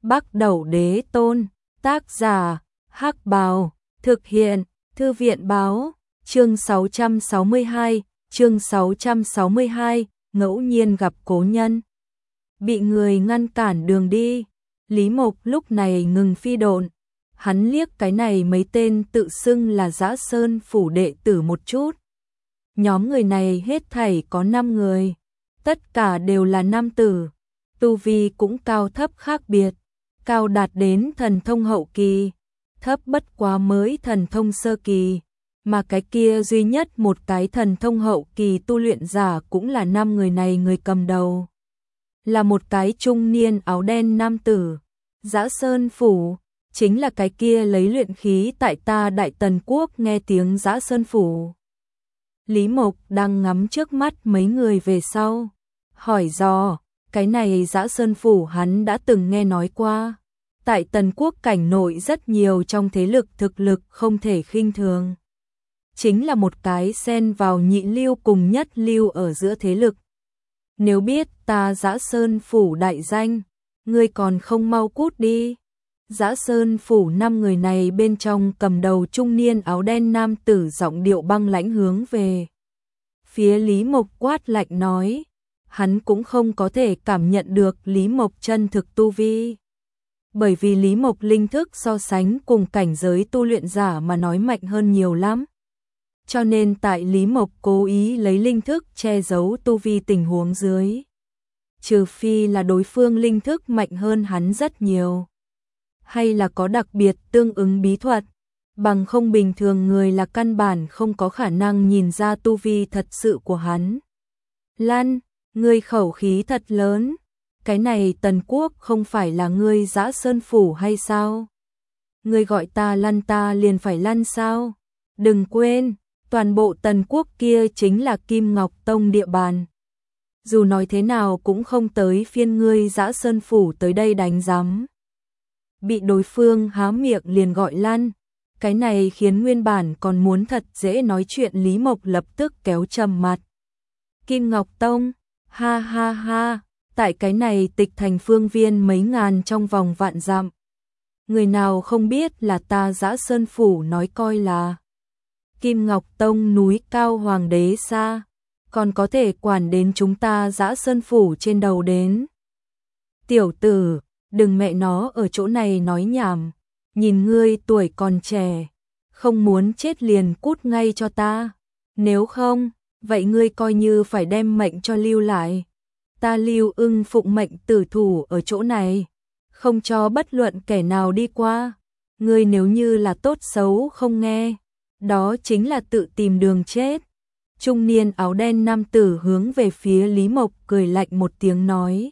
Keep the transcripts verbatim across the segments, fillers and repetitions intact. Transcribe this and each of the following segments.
Bắc Đẩu Đế Tôn, tác giả, Hắc Bào, thực hiện, Thư viện Báo, chương sáu trăm sáu mươi hai, chương sáu trăm sáu mươi hai, ngẫu nhiên gặp cố nhân. Bị người ngăn cản đường đi, Lý Mộc lúc này ngừng phi độn, hắn liếc cái này mấy tên tự xưng là Dã Sơn phủ đệ tử một chút. Nhóm người này hết thảy có năm người, tất cả đều là nam tử, tu vi cũng cao thấp khác biệt, cao đạt đến thần thông hậu kỳ, thấp bất quá mới thần thông sơ kỳ, mà cái kia duy nhất một cái thần thông hậu kỳ tu luyện giả cũng là năm người này người cầm đầu. Là một cái trung niên áo đen nam tử, Dã Sơn phủ, chính là cái kia lấy luyện khí tại ta Đại Tần Quốc nghe tiếng Dã Sơn phủ. Lý Mộc đang ngắm trước mắt mấy người về sau, hỏi dò, cái này Dã Sơn phủ hắn đã từng nghe nói qua. Tại Tần Quốc cảnh nội rất nhiều trong thế lực thực lực không thể khinh thường. Chính là một cái xen vào nhị lưu cùng nhất lưu ở giữa thế lực. Nếu biết ta Dã Sơn phủ đại danh, ngươi còn không mau cút đi. Dã Sơn phủ năm người này bên trong cầm đầu trung niên áo đen nam tử giọng điệu băng lãnh hướng về phía Lý Mộc quát lạnh nói, hắn cũng không có thể cảm nhận được Lý Mộc chân thực tu vi. Bởi vì Lý Mộc linh thức so sánh cùng cảnh giới tu luyện giả mà nói mạnh hơn nhiều lắm. Cho nên tại Lý Mộc cố ý lấy linh thức che giấu tu vi tình huống dưới. Trừ phi là đối phương linh thức mạnh hơn hắn rất nhiều. Hay là có đặc biệt tương ứng bí thuật. Bằng không bình thường người là căn bản không có khả năng nhìn ra tu vi thật sự của hắn. Lan, ngươi khẩu khí thật lớn. Cái này Tần Quốc không phải là ngươi Dã Sơn phủ hay sao? Ngươi gọi ta lăn ta liền phải lăn sao? Đừng quên, toàn bộ Tần Quốc kia chính là Kim Ngọc Tông địa bàn. Dù nói thế nào cũng không tới phiên ngươi Dã Sơn phủ tới đây đánh giám. Bị đối phương há miệng liền gọi lăn, cái này khiến nguyên bản còn muốn thật dễ nói chuyện Lý Mộc lập tức kéo trầm mặt. Kim Ngọc Tông, ha ha ha. Tại cái này tịch thành phương viên mấy ngàn trong vòng vạn dặm. Người nào không biết là ta Dã Sơn phủ nói coi là Kim Ngọc Tông núi cao hoàng đế xa, còn có thể quản đến chúng ta Dã Sơn phủ trên đầu đến. Tiểu tử, đừng mẹ nó ở chỗ này nói nhảm, nhìn ngươi tuổi còn trẻ, không muốn chết liền cút ngay cho ta, nếu không, vậy ngươi coi như phải đem mệnh cho lưu lại. Ta Lưu Ưng phụng mệnh tử thủ ở chỗ này, không cho bất luận kẻ nào đi qua. Ngươi nếu như là tốt xấu không nghe, đó chính là tự tìm đường chết. Trung niên áo đen nam tử hướng về phía Lý Mộc cười lạnh một tiếng nói.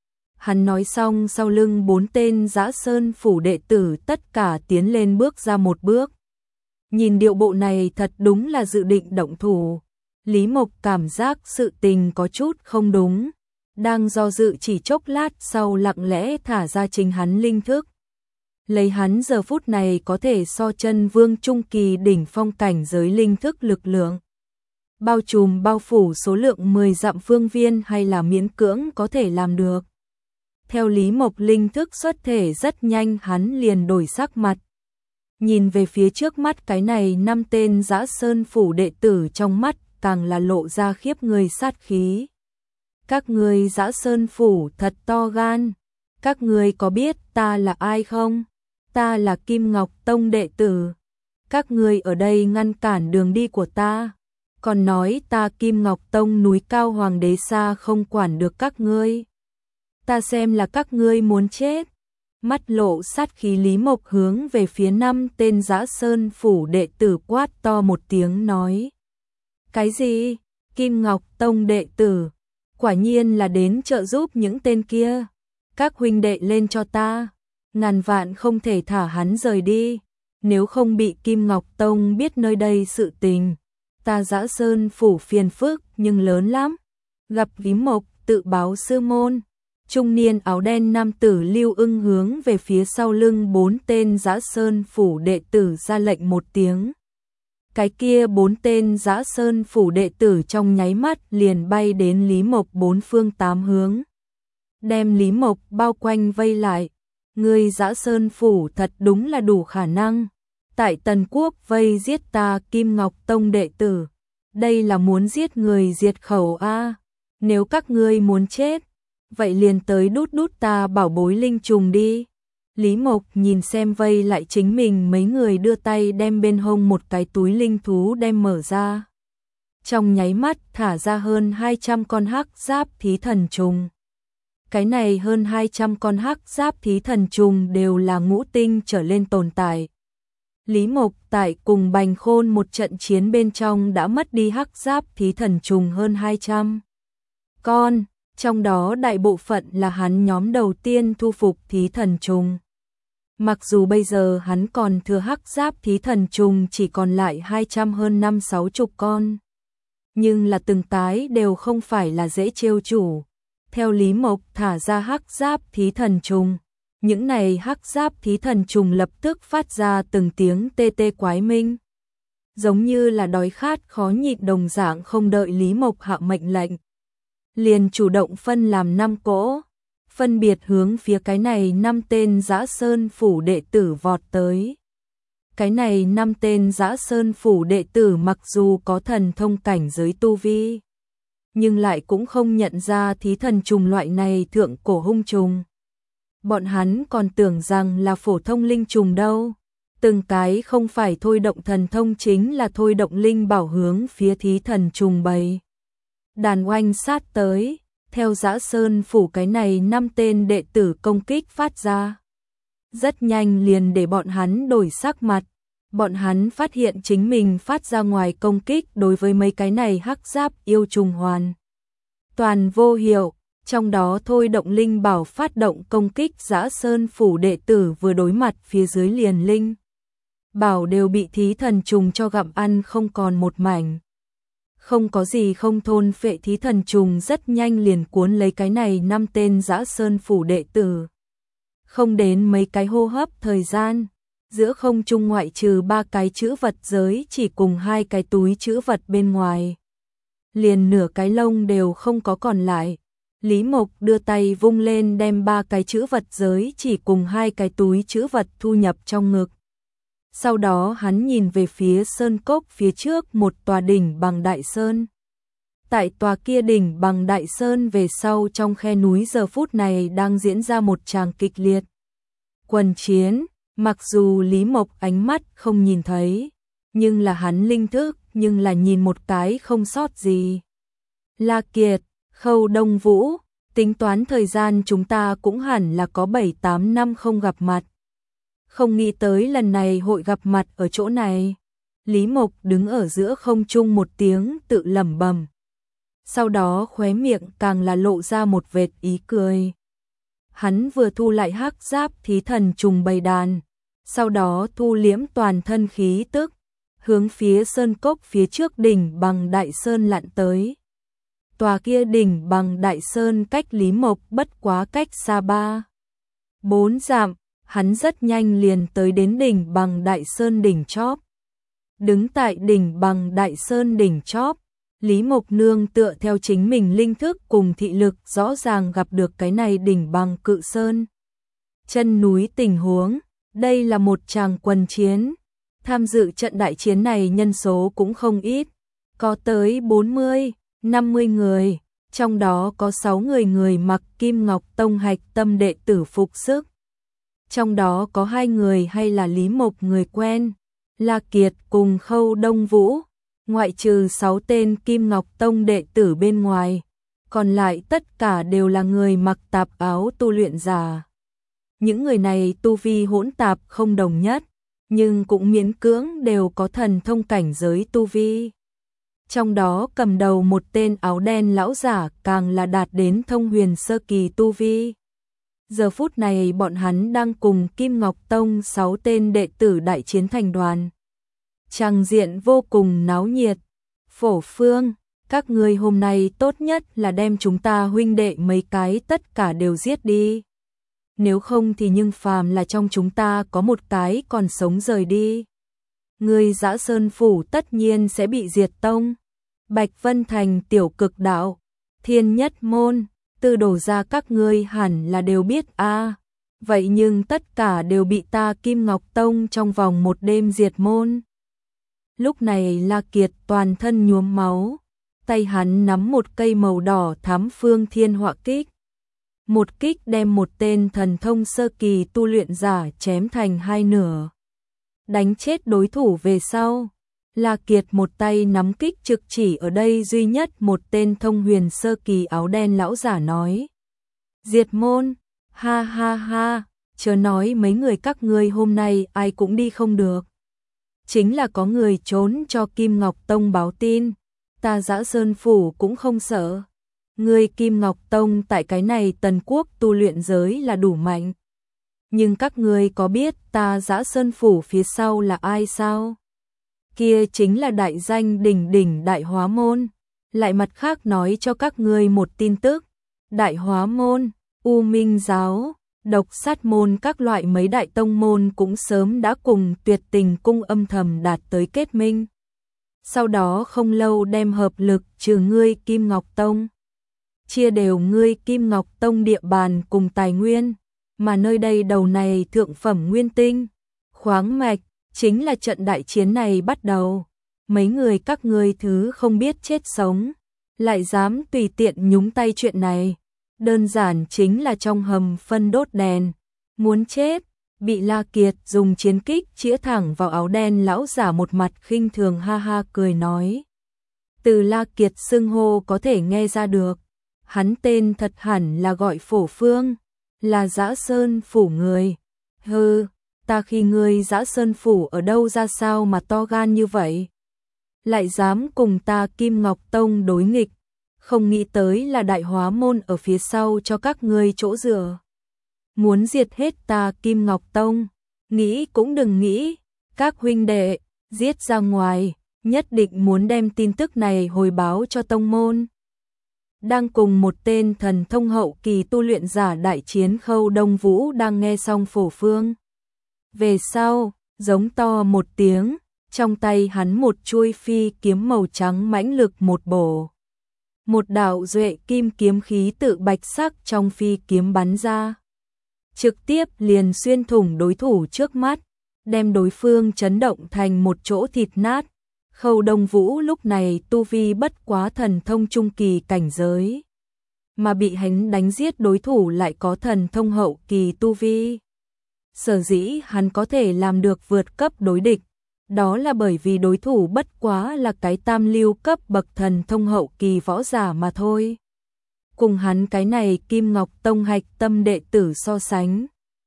Hắn nói xong sau lưng bốn tên Dã Sơn phủ đệ tử tất cả tiến lên bước ra một bước. Nhìn điệu bộ này thật đúng là dự định động thủ. Lý Mộc cảm giác sự tình có chút không đúng. Đang do dự chỉ chốc lát sau lặng lẽ thả ra chính hắn linh thức. Lấy hắn giờ phút này có thể so chân vương trung kỳ đỉnh phong cảnh giới linh thức lực lượng. Bao trùm bao phủ số lượng mười dặm phương viên hay là miễn cưỡng có thể làm được. Theo Lý Mộc linh thức xuất thể rất nhanh hắn liền đổi sắc mặt. Nhìn về phía trước mắt cái này năm tên Dã Sơn phủ đệ tử trong mắt càng là lộ ra khiếp người sát khí. Các ngươi Dã Sơn phủ thật to gan, các ngươi có biết ta là ai không? Ta là Kim Ngọc Tông đệ tử. Các ngươi ở đây ngăn cản đường đi của ta, còn nói ta Kim Ngọc Tông núi cao hoàng đế xa không quản được các ngươi. Ta xem là các ngươi muốn chết. Mắt lộ sát khí Lý Mộc hướng về phía năm tên Dã Sơn phủ đệ tử quát to một tiếng nói. Cái gì? Kim Ngọc Tông đệ tử? Quả nhiên là đến trợ giúp những tên kia. Các huynh đệ lên cho ta. Ngàn vạn không thể thả hắn rời đi. Nếu không bị Kim Ngọc Tông biết nơi đây sự tình. Ta Dã Sơn phủ phiền phức nhưng lớn lắm. Gặp Lý Mộc tự báo sư môn. Trung niên áo đen nam tử Lưu Ưng hướng về phía sau lưng bốn tên Dã Sơn phủ đệ tử ra lệnh một tiếng. Cái kia bốn tên Dã Sơn phủ đệ tử trong nháy mắt liền bay đến Lý Mộc bốn phương tám hướng. Đem Lý Mộc bao quanh vây lại. Ngươi Dã Sơn Phủ thật đúng là đủ khả năng. Tại Tần Quốc vây giết ta Kim Ngọc Tông đệ tử. Đây là muốn giết người diệt khẩu a. Nếu các ngươi muốn chết, vậy liền tới đút đút ta bảo bối linh trùng đi. Lý Mộc nhìn xem vây lại chính mình mấy người đưa tay đem bên hông một cái túi linh thú đem mở ra. Trong nháy mắt thả ra hơn hai trăm con hắc giáp thí thần trùng. Cái này hơn hai trăm con hắc giáp thí thần trùng đều là ngũ tinh trở lên tồn tại. Lý Mộc tại cùng Bành Khôn một trận chiến bên trong đã mất đi hắc giáp thí thần trùng hơn hai trăm con, trong đó đại bộ phận là hắn nhóm đầu tiên thu phục thí thần trùng. Mặc dù bây giờ hắn còn thừa hắc giáp thí thần trùng chỉ còn lại hai trăm hơn năm sáu chục con. Nhưng là từng cái đều không phải là dễ trêu chủ. Theo Lý Mộc thả ra hắc giáp thí thần trùng, những này hắc giáp thí thần trùng lập tức phát ra từng tiếng tê tê quái minh. Giống như là đói khát khó nhịn đồng dạng, không đợi Lý Mộc hạ mệnh lệnh. Liền chủ động phân làm năm cỗ, phân biệt hướng phía cái này năm tên Dã Sơn Phủ đệ tử vọt tới. Cái này năm tên Dã Sơn Phủ đệ tử mặc dù có thần thông cảnh giới tu vi, nhưng lại cũng không nhận ra thí thần trùng loại này thượng cổ hung trùng. Bọn hắn còn tưởng rằng là phổ thông linh trùng đâu. Từng cái không phải thôi động thần thông chính là thôi động linh bảo hướng phía thí thần trùng bầy đàn oanh sát tới. Theo Dã Sơn Phủ cái này năm tên đệ tử công kích phát ra, rất nhanh liền để bọn hắn đổi sắc mặt. Bọn hắn phát hiện chính mình phát ra ngoài công kích đối với mấy cái này hắc giáp yêu trùng hoàn toàn vô hiệu. Trong đó thôi động linh bảo phát động công kích Dã Sơn Phủ đệ tử vừa đối mặt phía dưới liền linh bảo đều bị thí thần trùng cho gặm ăn không còn một mảnh. Không có gì không thôn phệ, thí thần trùng rất nhanh liền cuốn lấy cái này năm tên Dã Sơn Phủ đệ tử. Không đến mấy cái hô hấp thời gian, giữa không trung ngoại trừ ba cái chữ vật giới chỉ cùng hai cái túi chữ vật bên ngoài, liền nửa cái lông đều không có còn lại. Lý Mộc đưa tay vung lên đem ba cái chữ vật giới chỉ cùng hai cái túi chữ vật thu nhập trong ngực. Sau đó hắn nhìn về phía sơn cốc phía trước một tòa đỉnh bằng đại sơn. Tại tòa kia đỉnh bằng đại sơn về sau trong khe núi giờ phút này đang diễn ra một tràng kịch liệt quần chiến. Mặc dù Lý Mộc ánh mắt không nhìn thấy, nhưng là hắn linh thức nhưng là nhìn một cái không sót gì. La Kiệt, Khâu Đông Vũ, tính toán thời gian chúng ta cũng hẳn là có bảy tám năm không gặp mặt. Không nghĩ tới lần này hội gặp mặt ở chỗ này. Lý Mộc đứng ở giữa không trung một tiếng tự lẩm bẩm. Sau đó khóe miệng càng là lộ ra một vệt ý cười. Hắn vừa thu lại hắc giáp thí thần trùng bầy đàn, sau đó thu liễm toàn thân khí tức, hướng phía sơn cốc phía trước đỉnh bằng đại sơn lặn tới. Tòa kia đỉnh bằng đại sơn cách Lý Mộc bất quá cách xa ba bốn dặm, hắn rất nhanh liền tới đến đỉnh bằng đại sơn đỉnh chóp. Đứng tại đỉnh bằng đại sơn đỉnh chóp, Lý Mộc nương tựa theo chính mình linh thức cùng thị lực rõ ràng gặp được cái này đỉnh bằng cự sơn chân núi tình huống. Đây là một tràng quần chiến, tham dự trận đại chiến này nhân số cũng không ít, có tới bốn mươi, năm mươi người, trong đó có sáu người người mặc Kim Ngọc Tông hạch tâm đệ tử phục sức. Trong đó có hai người hay là Lý Mộc người quen, La Kiệt cùng Khâu Đông Vũ. Ngoại trừ sáu tên Kim Ngọc Tông đệ tử bên ngoài, còn lại tất cả đều là người mặc tạp áo tu luyện giả. Những người này tu vi hỗn tạp không đồng nhất, nhưng cũng miễn cưỡng đều có thần thông cảnh giới tu vi. Trong đó cầm đầu một tên áo đen lão giả càng là đạt đến thông huyền sơ kỳ tu vi. Giờ phút này bọn hắn đang cùng Kim Ngọc Tông sáu tên đệ tử đại chiến thành đoàn. Tràng diện vô cùng náo nhiệt. Phổ Phương, các ngươi hôm nay tốt nhất là đem chúng ta huynh đệ mấy cái tất cả đều giết đi. Nếu không thì nhưng phàm là trong chúng ta có một cái còn sống rời đi, người Dã Sơn Phủ tất nhiên sẽ bị diệt tông. Bạch Vân Thành tiểu cực đạo, Thiên Nhất Môn, Tư Đồ gia các ngươi hẳn là đều biết a. vậy nhưng tất cả đều bị ta Kim Ngọc Tông trong vòng một đêm diệt môn. Lúc này La Kiệt toàn thân nhuốm máu, tay hắn nắm một cây màu đỏ thắm phương thiên họa kích. Một kích đem một tên thần thông sơ kỳ tu luyện giả chém thành hai nửa. Đánh chết đối thủ về sau, La Kiệt một tay nắm kích trực chỉ ở đây duy nhất một tên thông huyền sơ kỳ áo đen lão giả nói. Diệt môn, ha ha ha, chớ nói mấy người các ngươi hôm nay ai cũng đi không được. Chính là có người trốn cho Kim Ngọc Tông báo tin, ta Dã Sơn Phủ cũng không sợ. Ngươi Kim Ngọc Tông tại cái này Tần Quốc tu luyện giới là đủ mạnh. Nhưng các ngươi có biết ta Dã Sơn Phủ phía sau là ai sao? Kia chính là đại danh đỉnh đỉnh Đại Hóa Môn. Lại mặt khác nói cho các ngươi một tin tức. Đại Hóa Môn, U Minh Giáo, Độc Sát Môn các loại mấy đại tông môn cũng sớm đã cùng Tuyệt Tình Cung âm thầm đạt tới kết minh. Sau đó không lâu đem hợp lực trừ ngươi Kim Ngọc Tông. Chia đều ngươi Kim Ngọc Tông địa bàn cùng tài nguyên, mà nơi đây đầu này thượng phẩm nguyên tinh, khoáng mạch, chính là trận đại chiến này bắt đầu. Mấy người các ngươi thứ không biết chết sống, lại dám tùy tiện nhúng tay chuyện này, đơn giản chính là trong hầm phân đốt đèn, muốn chết. Bị La Kiệt dùng chiến kích chĩa thẳng vào áo đen lão giả một mặt khinh thường ha ha cười nói. Từ La Kiệt xưng hô có thể nghe ra được, hắn tên thật hẳn là gọi Phổ Phương, là Dã Sơn Phủ người. Hừ, ta khi ngươi Dã Sơn Phủ ở đâu ra sao mà to gan như vậy? Lại dám cùng ta Kim Ngọc Tông đối nghịch, không nghĩ tới là Đại Hóa Môn ở phía sau cho các ngươi chỗ dựa. Muốn diệt hết ta Kim Ngọc Tông, nghĩ cũng đừng nghĩ, các huynh đệ, giết ra ngoài, nhất định muốn đem tin tức này hồi báo cho tông môn. Đang cùng một tên thần thông hậu kỳ tu luyện giả đại chiến Khâu Đông Vũ đang nghe xong Phổ Phương. Về sau, giống to một tiếng, trong tay hắn một chuôi phi kiếm màu trắng mãnh lực một bổ. Một đạo duệ kim kiếm khí tự bạch sắc trong phi kiếm bắn ra. Trực tiếp liền xuyên thủng đối thủ trước mắt, đem đối phương chấn động thành một chỗ thịt nát. Khâu Đông Vũ lúc này tu vi bất quá thần thông trung kỳ cảnh giới, mà bị hắn đánh giết đối thủ lại có thần thông hậu kỳ tu vi. Sở dĩ hắn có thể làm được vượt cấp đối địch, đó là bởi vì đối thủ bất quá là cái tam lưu cấp bậc thần thông hậu kỳ võ giả mà thôi. Cùng hắn cái này Kim Ngọc Tông hạch tâm đệ tử so sánh,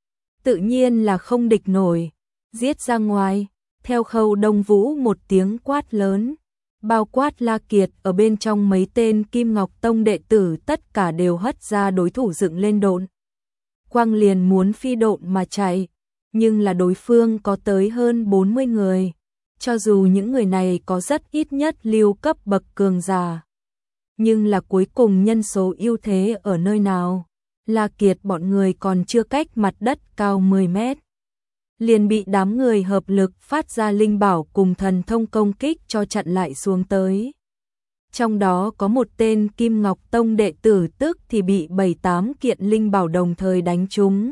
tự nhiên là không địch nổi. Giết ra ngoài, theo Khâu Đông Vũ một tiếng quát lớn, bao quát La Kiệt ở bên trong mấy tên Kim Ngọc Tông đệ tử tất cả đều hất ra đối thủ dựng lên độn. Quang liền muốn phi độn mà chạy, nhưng là đối phương có tới hơn bốn mươi người, cho dù những người này có rất ít nhất lưu cấp bậc cường giả. Nhưng là cuối cùng nhân số ưu thế ở nơi nào? La Kiệt bọn người còn chưa cách mặt đất cao mười mét. Liền bị đám người hợp lực phát ra linh bảo cùng thần thông công kích cho chặn lại xuống tới. Trong đó có một tên Kim Ngọc Tông đệ tử tức thì bị bảy tám kiện linh bảo đồng thời đánh trúng.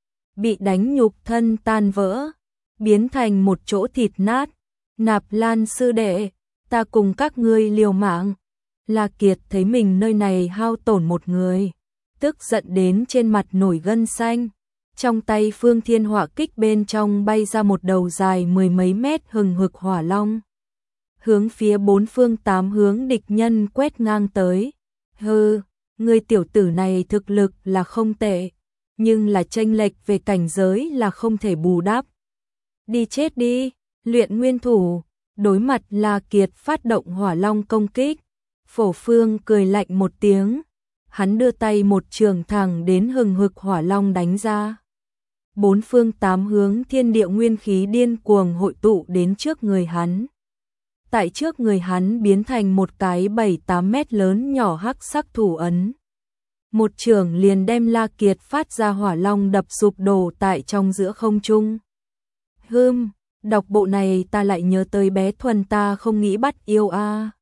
Bị đánh nhục thân tan vỡ, biến thành một chỗ thịt nát. Nạp Lan sư đệ, ta cùng các ngươi liều mạng. La Kiệt thấy mình nơi này hao tổn một người, tức giận đến trên mặt nổi gân xanh. Trong tay Phương Thiên Hỏa Kích bên trong bay ra một đầu dài mười mấy mét hừng hực hỏa long, hướng phía bốn phương tám hướng địch nhân quét ngang tới. Hừ, người tiểu tử này thực lực là không tệ, nhưng là chênh lệch về cảnh giới là không thể bù đắp. Đi chết đi, luyện nguyên thủ. Đối mặt La Kiệt phát động hỏa long công kích, Phổ Phương cười lạnh một tiếng, hắn đưa tay một trường thẳng đến hừng hực hỏa long đánh ra. Bốn phương tám hướng thiên địa nguyên khí điên cuồng hội tụ đến trước người hắn. Tại trước người hắn biến thành một cái bảy tám mét lớn nhỏ hắc sắc thủ ấn. Một trường liền đem La Kiệt phát ra hỏa long đập sụp đổ tại trong giữa không trung. Hừm, đọc bộ này ta lại nhớ tới bé Thuần ta không nghĩ bắt yêu a.